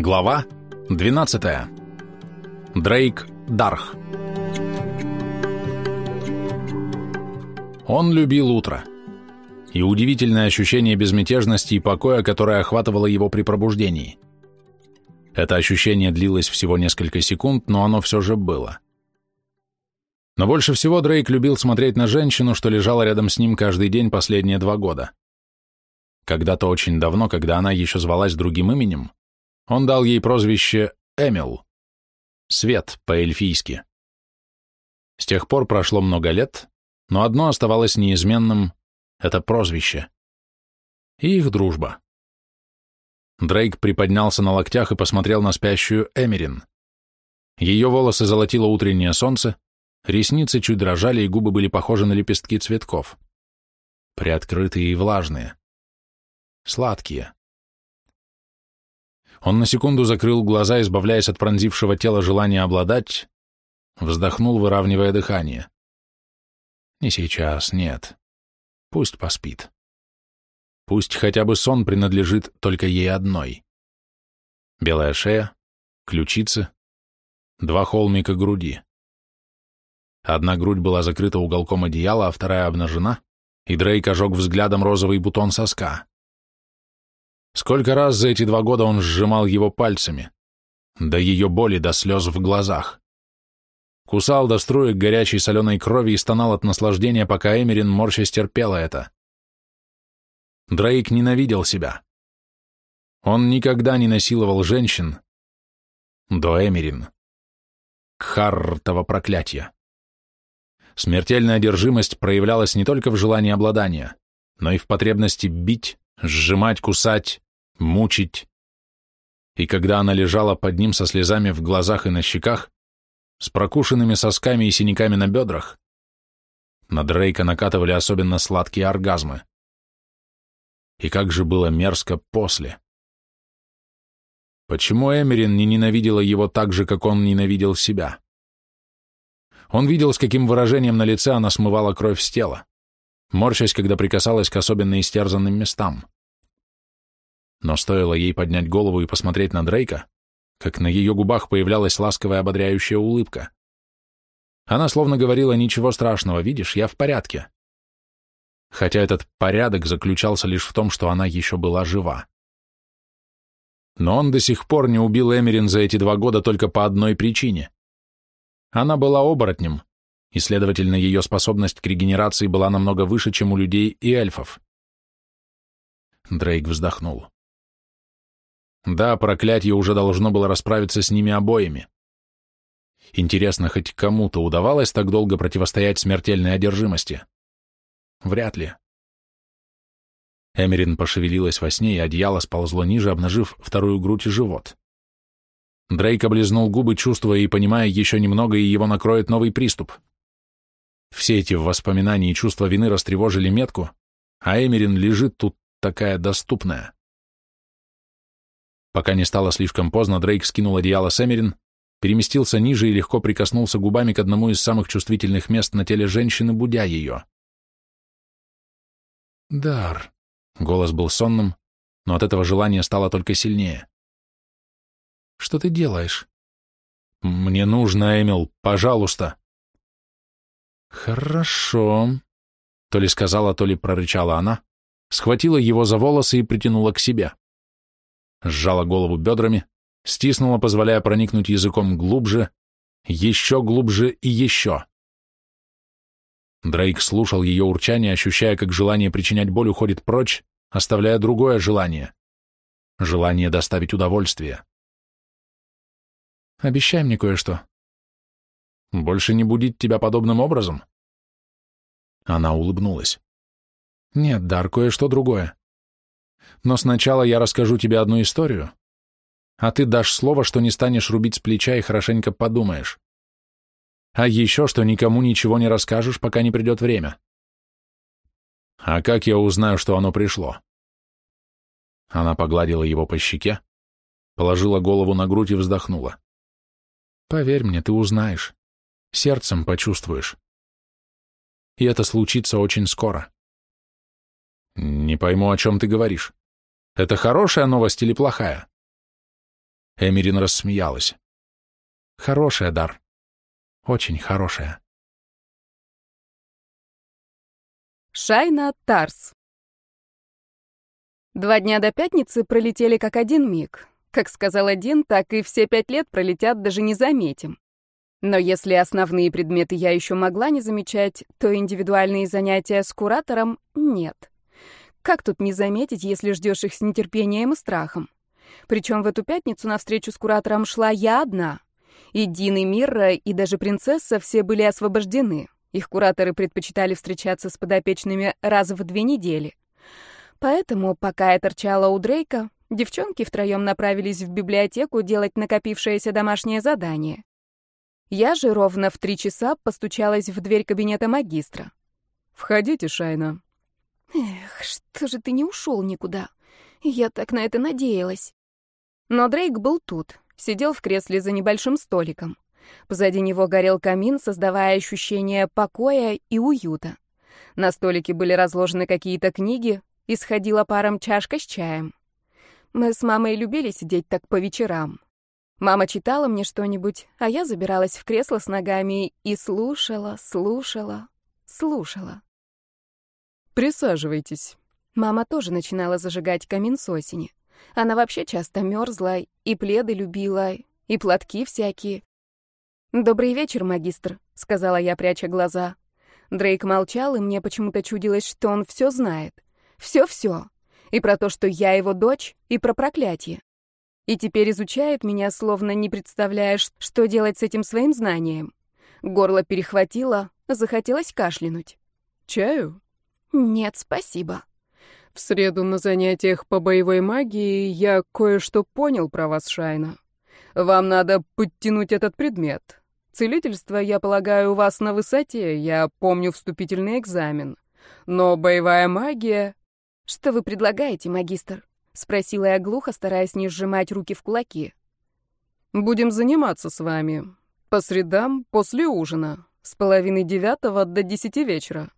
Глава 12. Дрейк Дарх. Он любил утро. И удивительное ощущение безмятежности и покоя, которое охватывало его при пробуждении. Это ощущение длилось всего несколько секунд, но оно все же было. Но больше всего Дрейк любил смотреть на женщину, что лежала рядом с ним каждый день последние 2 года. Когда-то очень давно, когда она еще звалась другим именем, он дал ей прозвище Эмил, свет по-эльфийски. С тех пор прошло много лет, но одно оставалось неизменным — это прозвище. И их дружба. Дрейк приподнялся на локтях и посмотрел на спящую Эмерин. Ее волосы золотило утреннее солнце, ресницы чуть дрожали, и губы были похожи на лепестки цветков. Приоткрытые и влажные. Сладкие. Он на секунду закрыл глаза, избавляясь от пронзившего тела желания обладать, вздохнул, выравнивая дыхание. Не сейчас, нет. Пусть поспит. Пусть хотя бы сон принадлежит только ей одной. Белая шея, ключицы, 2 холмика груди. Одна грудь была закрыта уголком одеяла, а вторая обнажена, и Дрейк ожег взглядом розовый бутон соска. Сколько раз за эти 2 года он сжимал его пальцами, до ее боли, до слез в глазах. Кусал до струек горячей соленой крови и стонал от наслаждения, пока Эмерин морщась терпела это. Дрейк ненавидел себя. Он никогда не насиловал женщин до Эмерин. Кхарртово проклятие. Смертельная одержимость проявлялась не только в желании обладания, но и в потребности бить, сжимать, кусать, мучить. И когда она лежала под ним со слезами в глазах и на щеках, с прокушенными сосками и синяками на бедрах, на Дрейка накатывали особенно сладкие оргазмы. И как же было мерзко после. Почему Эмерин не ненавидела его так же, как он ненавидел себя? Он видел, с каким выражением на лице она смывала кровь с тела, морщась, когда прикасалась к особенно истерзанным местам. Но стоило ей поднять голову и посмотреть на Дрейка, как на ее губах появлялась ласковая ободряющая улыбка. Она словно говорила: «Ничего страшного, видишь, я в порядке». Хотя этот порядок заключался лишь в том, что она еще была жива. Но он до сих пор не убил Эмерин за эти 2 года только по одной причине. Она была оборотнем, и, следовательно, ее способность к регенерации была намного выше, чем у людей и эльфов. Дрейк вздохнул. Да, проклятие уже должно было расправиться с ними обоими. Интересно, хоть кому-то удавалось так долго противостоять смертельной одержимости? Вряд ли. Эмерин пошевелилась во сне, и одеяло сползло ниже, обнажив вторую грудь и живот. Дрейк облизнул губы, чувствуя и понимая, еще немного, и его накроет новый приступ. Все эти воспоминания и чувства вины растревожили метку, а Эмерин лежит тут такая доступная. Пока не стало слишком поздно, Дрейк скинул одеяло с Эмерин, переместился ниже и легко прикоснулся губами к одному из самых чувствительных мест на теле женщины, будя ее. «Дар», — голос был сонным, но от этого желание стало только сильнее. «Что ты делаешь?» «Мне нужно, Эмил, пожалуйста». «Хорошо», — то ли сказала, то ли прорычала она, схватила его за волосы и притянула к себе. Сжала голову бедрами, стиснула, позволяя проникнуть языком глубже, еще глубже и еще. Дрейк слушал ее урчание, ощущая, как желание причинять боль уходит прочь, оставляя другое желание. Желание доставить удовольствие. «Обещай мне кое-что». «Больше не будить тебя подобным образом?» Она улыбнулась. «Нет, Дар, кое-что другое. Но сначала я расскажу тебе одну историю, а ты дашь слово, что не станешь рубить с плеча и хорошенько подумаешь. А еще, что никому ничего не расскажешь, пока не придет время». «А как я узнаю, что оно пришло?» Она погладила его по щеке, положила голову на грудь и вздохнула. «Поверь мне, ты узнаешь. Сердцем почувствуешь. И это случится очень скоро». «Не пойму, о чем ты говоришь. Это хорошая новость или плохая?» Эмирин рассмеялась. Хорошая, Дар. Очень хорошая. Шайна Тарс. 2 дня до пятницы пролетели как один миг. Как сказал один, так и все 5 лет пролетят, даже не заметим. Но если основные предметы я еще могла не замечать, то индивидуальные занятия с куратором — нет. Как тут не заметить, если ждешь их с нетерпением и страхом? Причем в эту пятницу на встречу с куратором шла я одна. И Дин, и Мирра, и даже принцесса все были освобождены. Их кураторы предпочитали встречаться с подопечными раз в 2 недели. Поэтому, пока я торчала у Дрейка, девчонки втроем направились в библиотеку делать накопившееся домашнее задание. Я же ровно в 3 часа постучалась в дверь кабинета магистра. «Входите, Шайна». Эх, что же ты не ушел никуда? Я так на это надеялась. Но Дрейк был тут, сидел в кресле за небольшим столиком. Позади него горел камин, создавая ощущение покоя и уюта. На столике были разложены какие-то книги, исходила паром чашка с чаем. Мы с мамой любили сидеть так по вечерам. Мама читала мне что-нибудь, а я забиралась в кресло с ногами и слушала. «Присаживайтесь». Мама тоже начинала зажигать камин с осени. Она вообще часто мерзла, и пледы любила, и платки всякие. «Добрый вечер, магистр», — сказала я, пряча глаза. Дрейк молчал, и мне почему-то чудилось, что он все знает. Все-все. И про то, что я его дочь, и про проклятие. И теперь изучает меня, словно не представляя, что делать с этим своим знанием. Горло перехватило, захотелось кашлянуть. «Чаю?» «Нет, спасибо». «В среду на занятиях по боевой магии я кое-что понял про вас, Шайна. Вам надо подтянуть этот предмет. Целительство, я полагаю, у вас на высоте, я помню вступительный экзамен. Но боевая магия...» «Что вы предлагаете, магистр?» — спросила я глухо, стараясь не сжимать руки в кулаки. «Будем заниматься с вами. По средам, после ужина. С 8:30 до 10 вечера».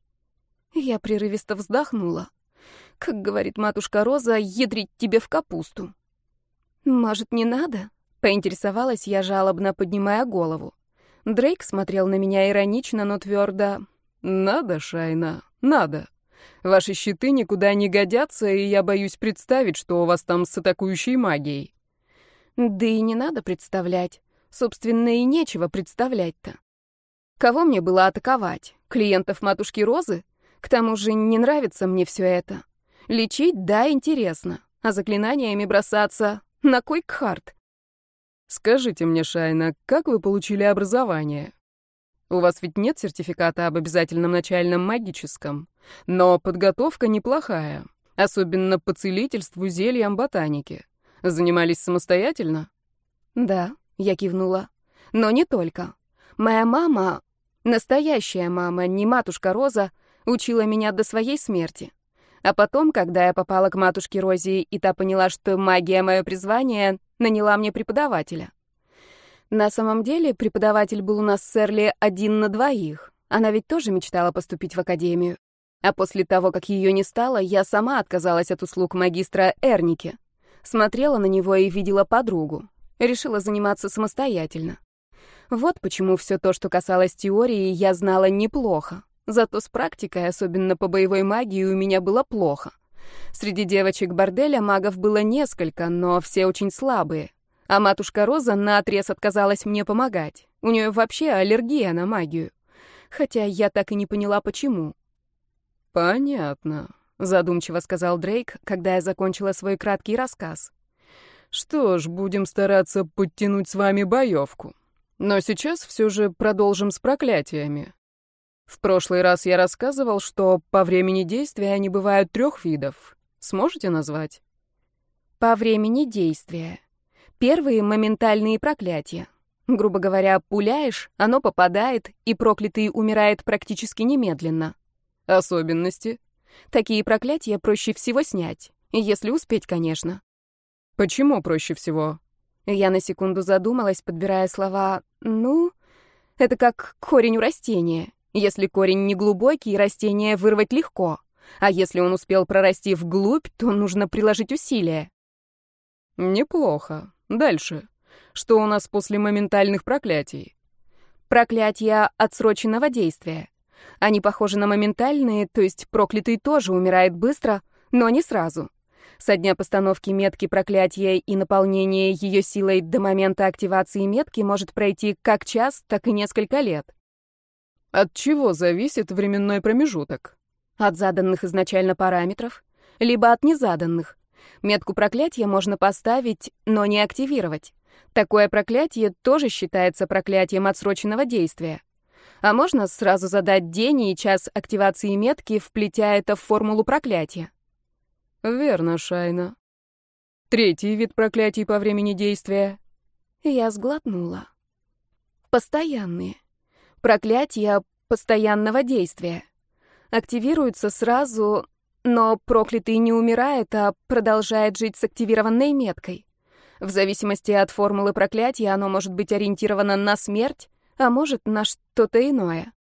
Я прерывисто вздохнула. Как говорит матушка Роза, ядрить тебе в капусту. «Может, не надо?» — поинтересовалась я, жалобно поднимая голову. Дрейк смотрел на меня иронично, но твердо. «Надо, Шайна, надо. Ваши щиты никуда не годятся, и я боюсь представить, что у вас там с атакующей магией». Да и не надо представлять. Собственно, и нечего представлять-то. Кого мне было атаковать? Клиентов матушки Розы? К тому же не нравится мне все это. Лечить, да, интересно. А заклинаниями бросаться на кой кхарт? «Скажите мне, Шайна, как вы получили образование? У вас ведь нет сертификата об обязательном начальном магическом, но подготовка неплохая, особенно по целительству, зельям, ботанике. Занимались самостоятельно?» «Да», — я кивнула. «Но не только. Моя мама, настоящая мама, не матушка Роза, учила меня до своей смерти. А потом, когда я попала к матушке Розе, и та поняла, что магия — мое призвание, наняла мне преподавателя. На самом деле, преподаватель был у нас с Эрли 1 на 2. Она ведь тоже мечтала поступить в академию. А после того, как ее не стало, я сама отказалась от услуг магистра Эрники. Смотрела на него и видела подругу. Решила заниматься самостоятельно. Вот почему все то, что касалось теории, я знала неплохо. Зато с практикой, особенно по боевой магии, у меня было плохо. Среди девочек борделя магов было несколько, но все очень слабые. А матушка Роза наотрез отказалась мне помогать. У нее вообще аллергия на магию. Хотя я так и не поняла, почему. «Понятно», — задумчиво сказал Дрейк, когда я закончила свой краткий рассказ. «Что ж, будем стараться подтянуть с вами боевку. Но сейчас все же продолжим с проклятиями. В прошлый раз я рассказывал, что по времени действия они бывают 3 видов. Сможете назвать?» По времени действия. Первые — моментальные проклятия. Грубо говоря, пуляешь, оно попадает, и проклятый умирает практически немедленно. Особенности? Такие проклятия проще всего снять. Если успеть, конечно. Почему проще всего? Я на секунду задумалась, подбирая слова. Ну, это как корень у растения. Если корень не глубокий, растение вырвать легко. А если он успел прорасти вглубь, то нужно приложить усилия. Неплохо. Дальше. Что у нас после моментальных проклятий? Проклятия отсроченного действия. Они похожи на моментальные, то есть проклятый тоже умирает быстро, но не сразу. Со дня постановки метки проклятия и наполнения ее силой до момента активации метки может пройти как час, так и несколько лет. От чего зависит временной промежуток? От заданных изначально параметров, либо от незаданных. Метку проклятия можно поставить, но не активировать. Такое проклятие тоже считается проклятием отсроченного действия. А можно сразу задать день и час активации метки, вплетя это в формулу проклятия. Верно, Шайна. Третий вид проклятий по времени действия. Я сглотнула. Постоянные. Проклятия постоянного действия. Активируются сразу, но проклятый не умирает, а продолжает жить с активированной меткой. В зависимости от формулы проклятия оно может быть ориентировано на смерть, а может на что-то иное.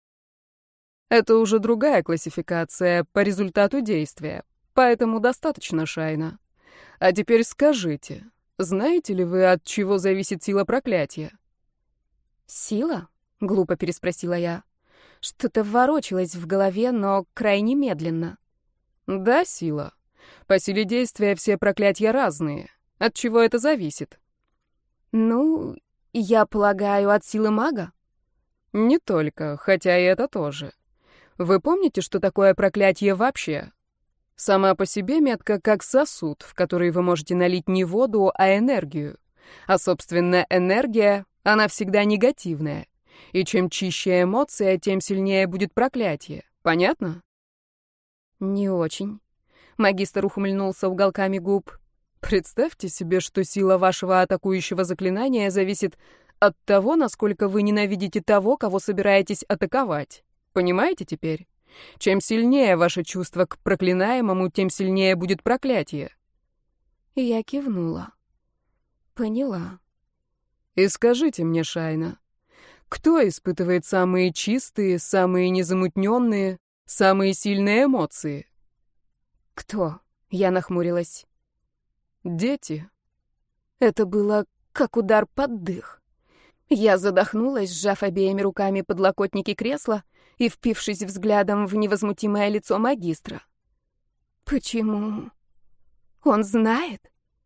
Это уже другая классификация по результату действия, поэтому достаточно, Шайна. А теперь скажите, знаете ли вы, от чего зависит сила проклятия? «Сила?» — глупо переспросила я. Что-то ворочалось в голове, но крайне медленно. Да, сила. По силе действия все проклятия разные. От чего это зависит? Ну, я полагаю, от силы мага? Не только, хотя и это тоже. Вы помните, что такое проклятие вообще? Сама по себе метка как сосуд, в который вы можете налить не воду, а энергию. А, собственно, энергия, она всегда негативная. И чем чище эмоция, тем сильнее будет проклятие. Понятно? Не очень. Магистр ухмыльнулся уголками губ. Представьте себе, что сила вашего атакующего заклинания зависит от того, насколько вы ненавидите того, кого собираетесь атаковать. Понимаете теперь? Чем сильнее ваше чувство к проклинаемому, тем сильнее будет проклятие. Я кивнула. Поняла. И скажите мне, Шайна, кто испытывает самые чистые, самые незамутненные, самые сильные эмоции? Кто? Я нахмурилась. Дети. Это было как удар под дых. Я задохнулась, сжав обеими руками подлокотники кресла и впившись взглядом в невозмутимое лицо магистра. Почему? Он знает?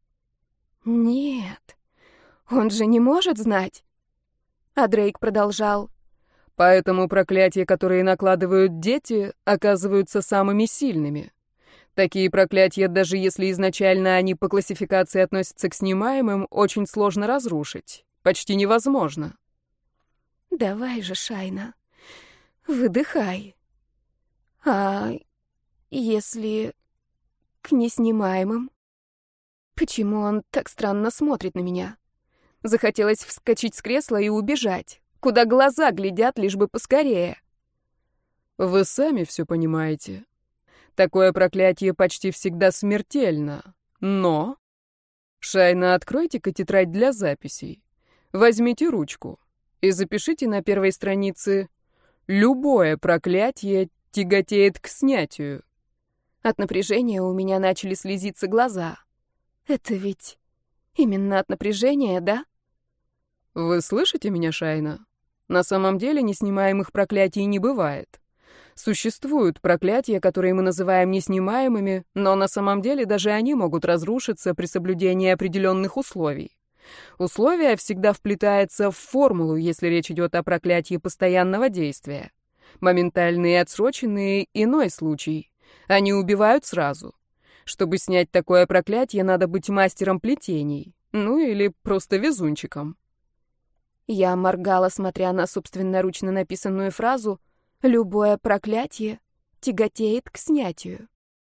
Нет, он же не может знать. А Дрейк продолжал. Поэтому проклятия, которые накладывают дети, оказываются самыми сильными. Такие проклятия, даже если изначально они по классификации относятся к снимаемым, очень сложно разрушить. Почти невозможно. Давай же, Шайна, выдыхай. А если к неснимаемым? Почему он так странно смотрит на меня? Захотелось вскочить с кресла и убежать. Куда глаза глядят, лишь бы поскорее. Вы сами все понимаете. Такое проклятие почти всегда смертельно. Но... Шайна, откройте-ка тетрадь для записей. Возьмите ручку и запишите на первой странице «Любое проклятие тяготеет к снятию». От напряжения у меня начали слезиться глаза. Это ведь именно от напряжения, да? Вы слышите меня, Шайна? На самом деле неснимаемых проклятий не бывает. Существуют проклятия, которые мы называем неснимаемыми, но на самом деле даже они могут разрушиться при соблюдении определенных условий. Условие всегда вплетается в формулу, если речь идет о проклятии постоянного действия. Моментальные и отсроченные — иной случай. Они убивают сразу. Чтобы снять такое проклятие, надо быть мастером плетений. Ну или просто везунчиком. Я моргала, смотря на собственноручно написанную фразу «Любое проклятие тяготеет к снятию».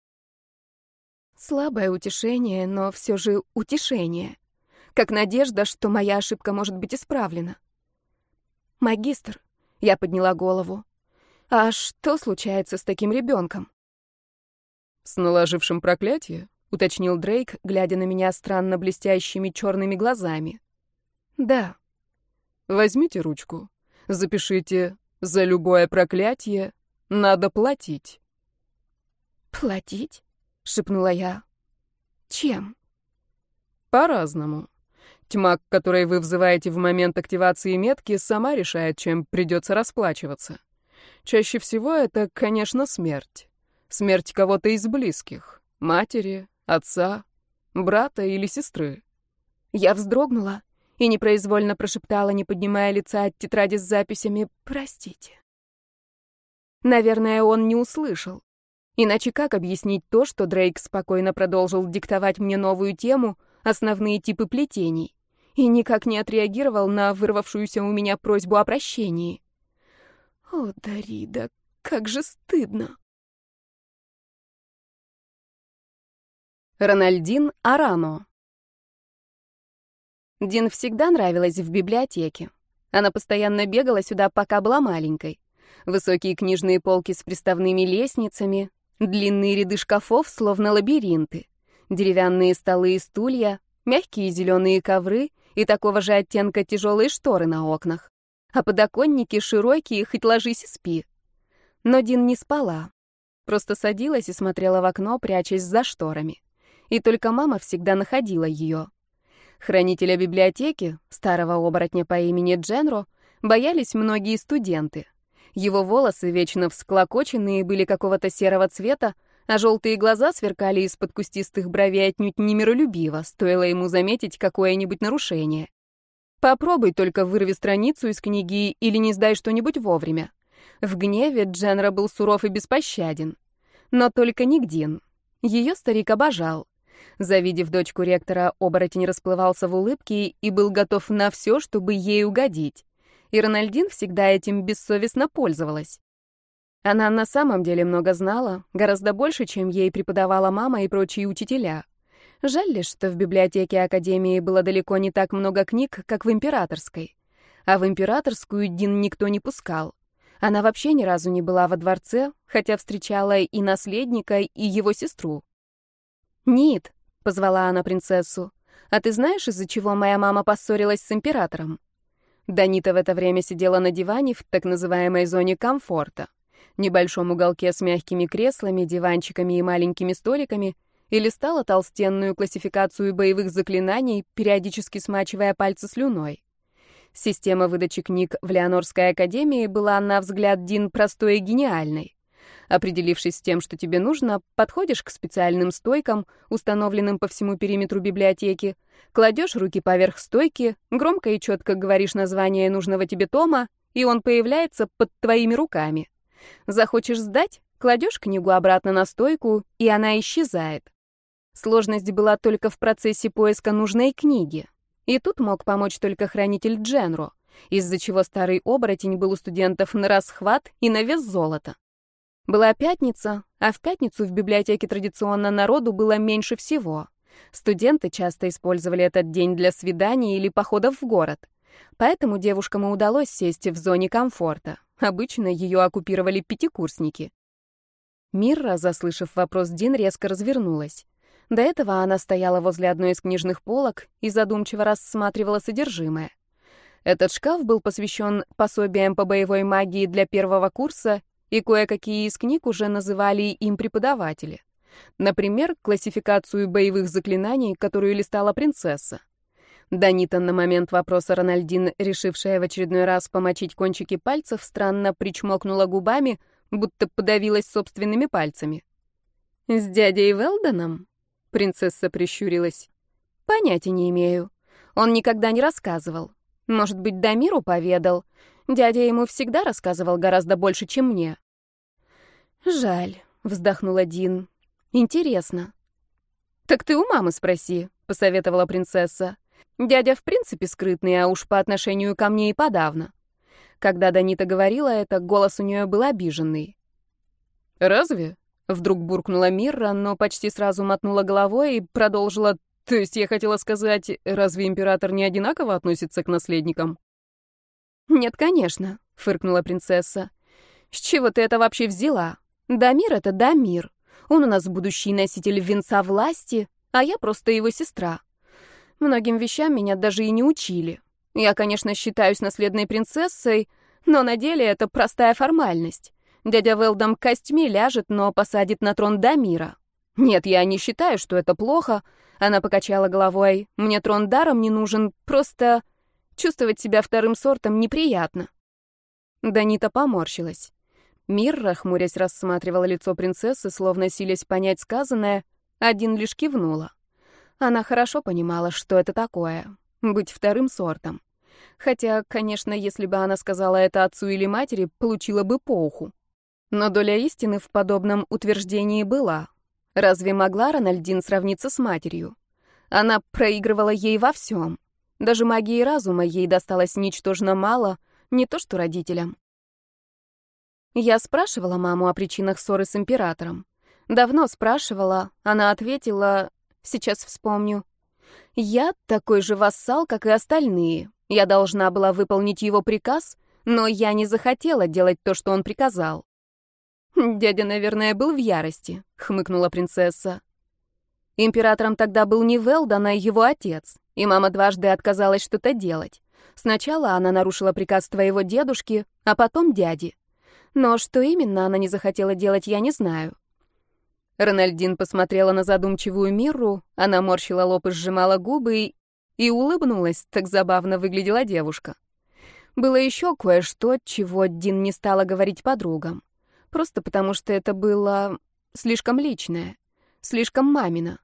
Слабое утешение, но все же утешение. Как надежда, что моя ошибка может быть исправлена. «Магистр», — я подняла голову, — «а что случается с таким ребенком?» «С наложившим проклятие?» — уточнил Дрейк, глядя на меня странно блестящими черными глазами. «Да». «Возьмите ручку, запишите «За любое проклятие надо платить». «Платить?» — шепнула я. «Чем?» «По-разному. Тьма, к которой вы взываете в момент активации метки, сама решает, чем придется расплачиваться. Чаще всего это, конечно, смерть. Смерть кого-то из близких. Матери, отца, брата или сестры. Я вздрогнула и непроизвольно прошептала, не поднимая лица от тетради с записями: «Простите». Наверное, он не услышал. Иначе как объяснить то, что Дрейк спокойно продолжил диктовать мне новую тему, основные типы плетений, и никак не отреагировал на вырвавшуюся у меня просьбу о прощении? О, Дарида, как же стыдно. Рональдин Арано. Дин всегда нравилась в библиотеке. Она постоянно бегала сюда, пока была маленькой. Высокие книжные полки с приставными лестницами, длинные ряды шкафов, словно лабиринты, деревянные столы и стулья, мягкие зеленые ковры и такого же оттенка тяжелые шторы на окнах. А подоконники широкие, хоть ложись и спи. Но Дин не спала. Просто садилась и смотрела в окно, прячась за шторами. И только мама всегда находила ее. Хранителя библиотеки, старого оборотня по имени Дженро, боялись многие студенты. Его волосы, вечно всклокоченные, были какого-то серого цвета, а желтые глаза сверкали из-под кустистых бровей отнюдь не миролюбиво, стоило ему заметить какое-нибудь нарушение. Попробуй только вырви страницу из книги или не сдай что-нибудь вовремя. В гневе Дженро был суров и беспощаден. Но только не к Дин. Ее старик обожал. Завидев дочку ректора, оборотень расплывался в улыбке и был готов на все, чтобы ей угодить. И Рональдин всегда этим бессовестно пользовалась. Она на самом деле много знала, гораздо больше, чем ей преподавала мама и прочие учителя. Жаль лишь, что в библиотеке Академии было далеко не так много книг, как в Императорской. А в Императорскую Дин никто не пускал. Она вообще ни разу не была во дворце, хотя встречала и наследника, и его сестру. «Нит», — позвала она принцессу, — «а ты знаешь, из-за чего моя мама поссорилась с императором?» Данита в это время сидела на диване в так называемой зоне комфорта, небольшом уголке с мягкими креслами, диванчиками и маленькими столиками, и листала толстенную классификацию боевых заклинаний, периодически смачивая пальцы слюной. Система выдачи книг в Леонорской академии была, на взгляд Дин, простой и гениальной. Определившись с тем, что тебе нужно, подходишь к специальным стойкам, установленным по всему периметру библиотеки, кладешь руки поверх стойки, громко и четко говоришь название нужного тебе тома, и он появляется под твоими руками. Захочешь сдать, кладешь книгу обратно на стойку, и она исчезает. Сложность была только в процессе поиска нужной книги. И тут мог помочь только хранитель Дженро, из-за чего старый оборотень был у студентов на расхват и на вес золота. Была пятница, а в пятницу в библиотеке традиционно народу было меньше всего. Студенты часто использовали этот день для свиданий или походов в город. Поэтому девушкам и удалось сесть в зоне комфорта. Обычно ее оккупировали пятикурсники. Мирра, заслышав вопрос Дин, резко развернулась. До этого она стояла возле одной из книжных полок и задумчиво рассматривала содержимое. Этот шкаф был посвящен пособиям по боевой магии для первого курса, и кое-какие из книг уже называли им преподаватели. Например, классификацию боевых заклинаний, которую листала принцесса. Данита на момент вопроса Рональдин, решившая в очередной раз помочить кончики пальцев, странно причмокнула губами, будто подавилась собственными пальцами. «С дядей Велдоном?» — принцесса прищурилась. «Понятия не имею. Он никогда не рассказывал. Может быть, Дамиру поведал. Дядя ему всегда рассказывал гораздо больше, чем мне». «Жаль», — вздохнула Дин. «Интересно». «Так ты у мамы спроси», — посоветовала принцесса. «Дядя в принципе скрытный, а уж по отношению ко мне и подавно». Когда Данита говорила это, голос у нее был обиженный. «Разве?» — вдруг буркнула Мирра, но почти сразу мотнула головой и продолжила: «То есть я хотела сказать, разве император не одинаково относится к наследникам?» «Нет, конечно», — фыркнула принцесса. «С чего ты это вообще взяла? Дамир — это Дамир. Он у нас будущий носитель венца власти, а я просто его сестра. Многим вещам меня даже и не учили. Я, конечно, считаюсь наследной принцессой, но на деле это простая формальность. Дядя Велдом костьми ляжет, но посадит на трон Дамира. «Нет, я не считаю, что это плохо», — она покачала головой. «Мне трон даром не нужен, просто чувствовать себя вторым сортом неприятно». Данита поморщилась. Мирра, хмурясь, рассматривала лицо принцессы, словно силясь понять сказанное, один лишь кивнула. Она хорошо понимала, что это такое — быть вторым сортом. Хотя, конечно, если бы она сказала это отцу или матери, получила бы по уху. Но доля истины в подобном утверждении была. Разве могла Рональдин сравниться с матерью? Она проигрывала ей во всем. Даже магии разума ей досталось ничтожно мало, не то что родителям. Я спрашивала маму о причинах ссоры с императором. Давно спрашивала, она ответила, сейчас вспомню. «Я такой же вассал, как и остальные. Я должна была выполнить его приказ, но я не захотела делать то, что он приказал». «Дядя, наверное, был в ярости», — хмыкнула принцесса. Императором тогда был не Велдан, а его отец, и мама дважды отказалась что-то делать. Сначала она нарушила приказ твоего дедушки, а потом дяди. Но что именно она не захотела делать, я не знаю. Рональдин посмотрела на задумчивую Мирру, она морщила лоб и сжимала губы и улыбнулась, так забавно выглядела девушка. Было еще кое-что, чего Дин не стала говорить подругам. Просто потому, что это было слишком личное, слишком мамино.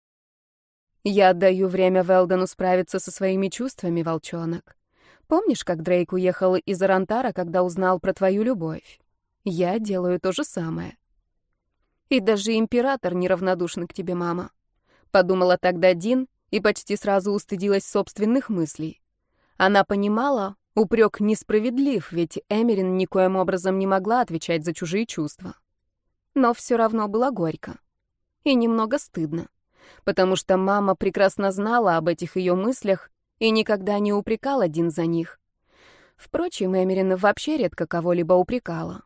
«Я отдаю время Велдану справиться со своими чувствами, волчонок. Помнишь, как Дрейк уехал из Арантара, когда узнал про твою любовь? Я делаю то же самое. И даже император неравнодушен к тебе, мама», — подумала тогда Дин и почти сразу устыдилась собственных мыслей. Она понимала, упрек несправедлив, ведь Эмерин никоим образом не могла отвечать за чужие чувства. Но все равно было горько. И немного стыдно, потому что мама прекрасно знала об этих ее мыслях и никогда не упрекала Дин за них. Впрочем, Эмерин вообще редко кого-либо упрекала.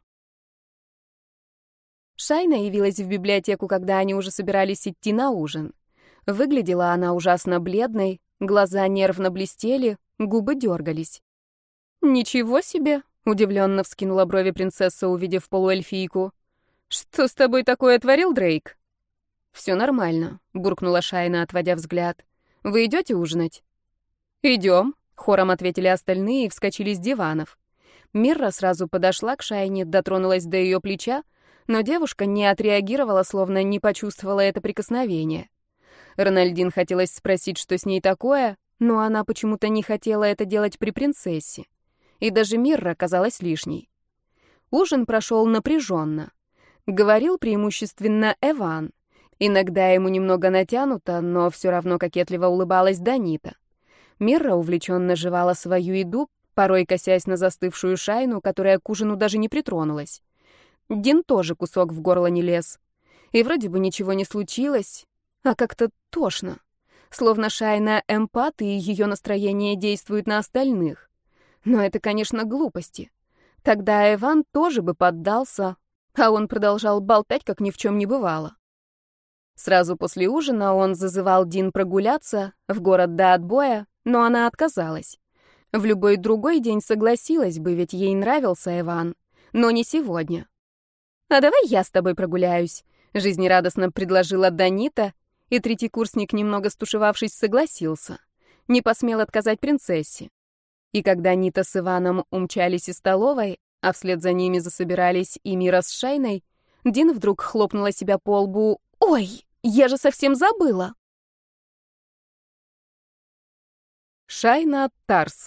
Шайна явилась в библиотеку, когда они уже собирались идти на ужин. Выглядела она ужасно бледной, глаза нервно блестели, губы дергались. «Ничего себе!» — удивленно вскинула брови принцесса, увидев полуэльфийку. «Что с тобой такое творил Дрейк?» «Все нормально», — буркнула Шайна, отводя взгляд. «Вы идете ужинать?» «Идем», — хором ответили остальные и вскочили с диванов. Мирра сразу подошла к Шайне, дотронулась до ее плеча, но девушка не отреагировала, словно не почувствовала это прикосновение. Рональдин хотелось спросить, что с ней такое, но она почему-то не хотела это делать при принцессе. И даже Мирра казалась лишней. Ужин прошел напряженно. Говорил преимущественно Эван. Иногда ему немного натянуто, но все равно кокетливо улыбалась Данита. Мирра увлеченно жевала свою еду, порой косясь на застывшую Шайну, которая к ужину даже не притронулась. Дин тоже кусок в горло не лез. И вроде бы ничего не случилось, а как-то тошно. Словно Шайна эмпат, и ее настроение действует на остальных. Но это, конечно, глупости. Тогда Эван тоже бы поддался, а он продолжал болтать, как ни в чем не бывало. Сразу после ужина он зазывал Дин прогуляться в город до отбоя, но она отказалась. В любой другой день согласилась бы, ведь ей нравился Эван, но не сегодня. «А давай я с тобой прогуляюсь», — жизнерадостно предложила Данита, и третий курсник, немного стушевавшись, согласился. Не посмел отказать принцессе. И когда Нита с Иваном умчались из столовой, а вслед за ними засобирались и Мира с Шайной, Дин вдруг хлопнула себя по лбу. «Ой, я же совсем забыла!» Шайна Тарс.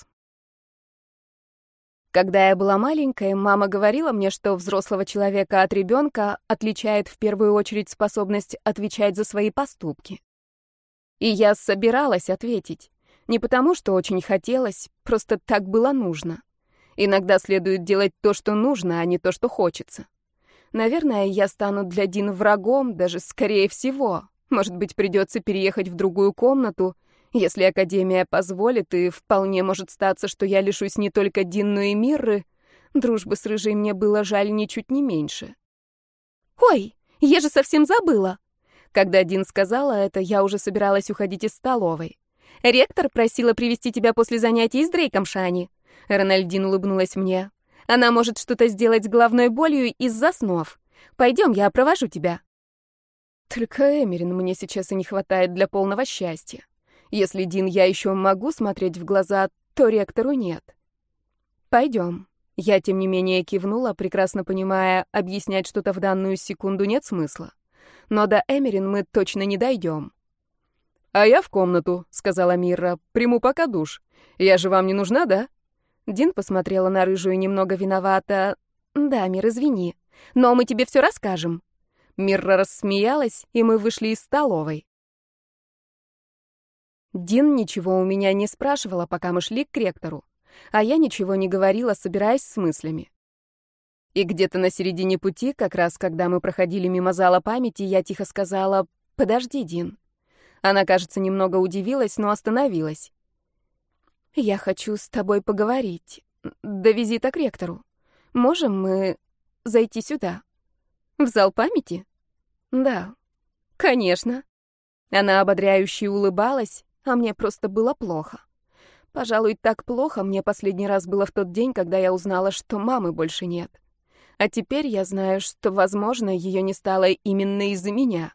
Когда я была маленькой, мама говорила мне, что взрослого человека от ребенка отличает в первую очередь способность отвечать за свои поступки. И я собиралась ответить. Не потому, что очень хотелось, просто так было нужно. Иногда следует делать то, что нужно, а не то, что хочется. Наверное, я стану для Дин врагом, даже скорее всего. Может быть, придется переехать в другую комнату, если Академия позволит, и вполне может статься, что я лишусь не только Дин, но и Мирры. Дружбы с Рыжей мне было жаль ничуть не меньше. «Ой, я же совсем забыла!» Когда Дин сказала это, я уже собиралась уходить из столовой. «Ректор просила привести тебя после занятий с Дрейком, Шани». Рональдин улыбнулась мне. «Она может что-то сделать с головной болью из-за снов. Пойдем, я провожу тебя». Только Эмерин мне сейчас и не хватает для полного счастья. Если Дин я еще могу смотреть в глаза, то ректору нет. Пойдем. Я, тем не менее, кивнула, прекрасно понимая, объяснять что-то в данную секунду нет смысла. Но до Эмерин мы точно не дойдем. «А я в комнату», — сказала Мирра. «Приму пока душ. Я же вам не нужна, да?» Дин посмотрела на рыжую немного виновато. «Да, Мир, извини. Но мы тебе все расскажем». Мирра рассмеялась, и мы вышли из столовой. Дин ничего у меня не спрашивала, пока мы шли к ректору, а я ничего не говорила, собираясь с мыслями. И где-то на середине пути, как раз когда мы проходили мимо зала памяти, я тихо сказала: «Подожди, Дин». Она, кажется, немного удивилась, но остановилась. «Я хочу с тобой поговорить. До визита к ректору. Можем мы зайти сюда?» «В зал памяти?» «Да, конечно». Она ободряюще улыбалась, а мне просто было плохо. Пожалуй, так плохо мне последний раз было в тот день, когда я узнала, что мамы больше нет. А теперь я знаю, что, возможно, ее не стало именно из-за меня.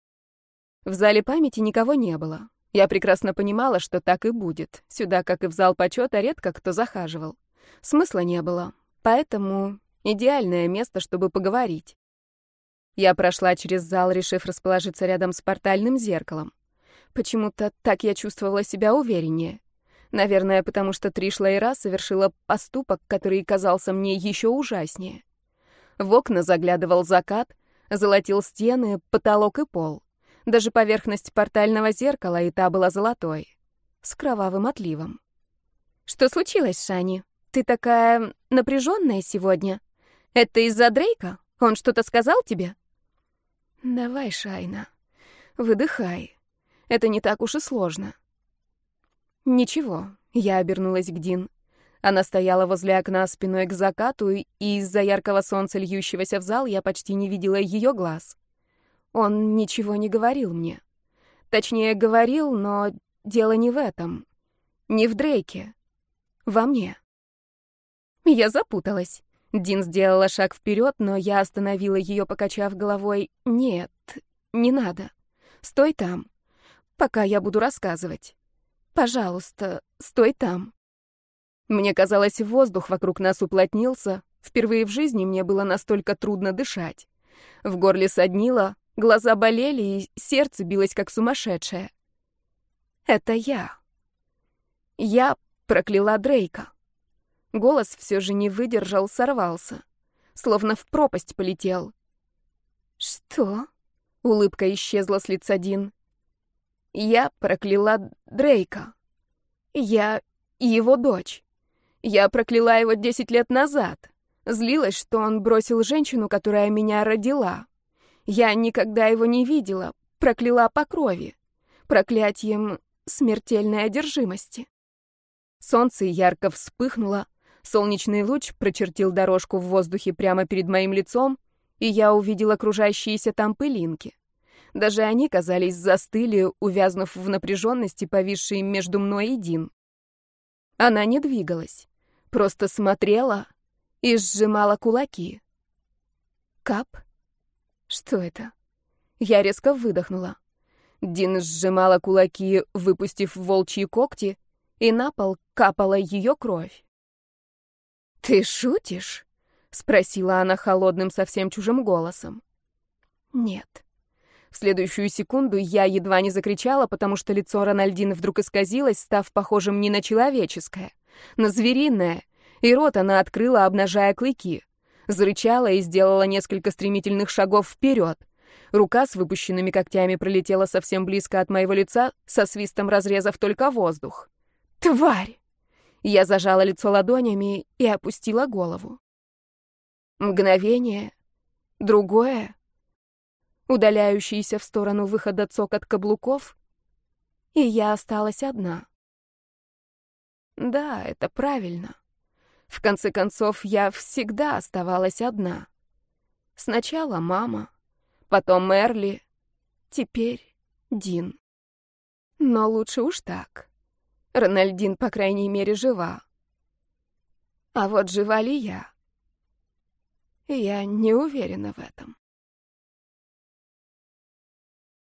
В зале памяти никого не было. Я прекрасно понимала, что так и будет. Сюда, как и в зал почета, редко кто захаживал. Смысла не было, поэтому идеальное место, чтобы поговорить. Я прошла через зал, решив расположиться рядом с портальным зеркалом. Почему-то так я чувствовала себя увереннее. Наверное, потому что Триш Лейра совершила поступок, который казался мне еще ужаснее. В окна заглядывал закат, золотил стены, потолок и пол. Даже поверхность портального зеркала и та была золотой, с кровавым отливом. «Что случилось, Шани? Ты такая напряженная сегодня? Это из-за Дрейка? Он что-то сказал тебе?» «Давай, Шайна, выдыхай. Это не так уж и сложно». «Ничего», — я обернулась к Дин. Она стояла возле окна спиной к закату, и из-за яркого солнца, льющегося в зал, я почти не видела ее глаз. Он ничего не говорил мне. Точнее, говорил, но дело не в этом. Не в Дрейке. Во мне. Я запуталась. Дин сделала шаг вперед, но я остановила ее, покачав головой. «Нет, не надо. Стой там, пока я буду рассказывать. Пожалуйста, стой там». Мне казалось, воздух вокруг нас уплотнился. Впервые в жизни мне было настолько трудно дышать. В горле соднило, глаза болели, и сердце билось как сумасшедшее. Это я. Я прокляла Дрейка. Голос все же не выдержал, сорвался. Словно в пропасть полетел. «Что?» — улыбка исчезла с лица Дин. «Я прокляла Дрейка. Я его дочь. Я прокляла его 10 лет назад. Злилась, что он бросил женщину, которая меня родила. Я никогда его не видела, прокляла по крови. Проклятием смертельной одержимости». Солнце ярко вспыхнуло, солнечный луч прочертил дорожку в воздухе прямо перед моим лицом, и я увидела кружащиеся там пылинки. Даже они, казались, застыли, увязнув в напряженности, повисшей между мной и Дин. Она не двигалась, просто смотрела и сжимала кулаки. Кап? Что это? Я резко выдохнула. Дин сжимала кулаки, выпустив волчьи когти, и на пол капала ее кровь. «Ты шутишь?» — спросила она холодным, совсем чужим голосом. «Нет». В следующую секунду я едва не закричала, потому что лицо Рональдины вдруг исказилось, став похожим не на человеческое, на звериное, и рот она открыла, обнажая клыки. Зарычала и сделала несколько стремительных шагов вперед. Рука с выпущенными когтями пролетела совсем близко от моего лица, со свистом разрезав только воздух. «Тварь!» Я зажала лицо ладонями и опустила голову. Мгновение, другое, удаляющийся в сторону выхода цокот каблуков, и я осталась одна. Да, это правильно. В конце концов, я всегда оставалась одна. Сначала мама, потом Эрли, теперь Дин. Но лучше уж так. Рональдин, по крайней мере, жива. А вот жива ли я? Я не уверена в этом.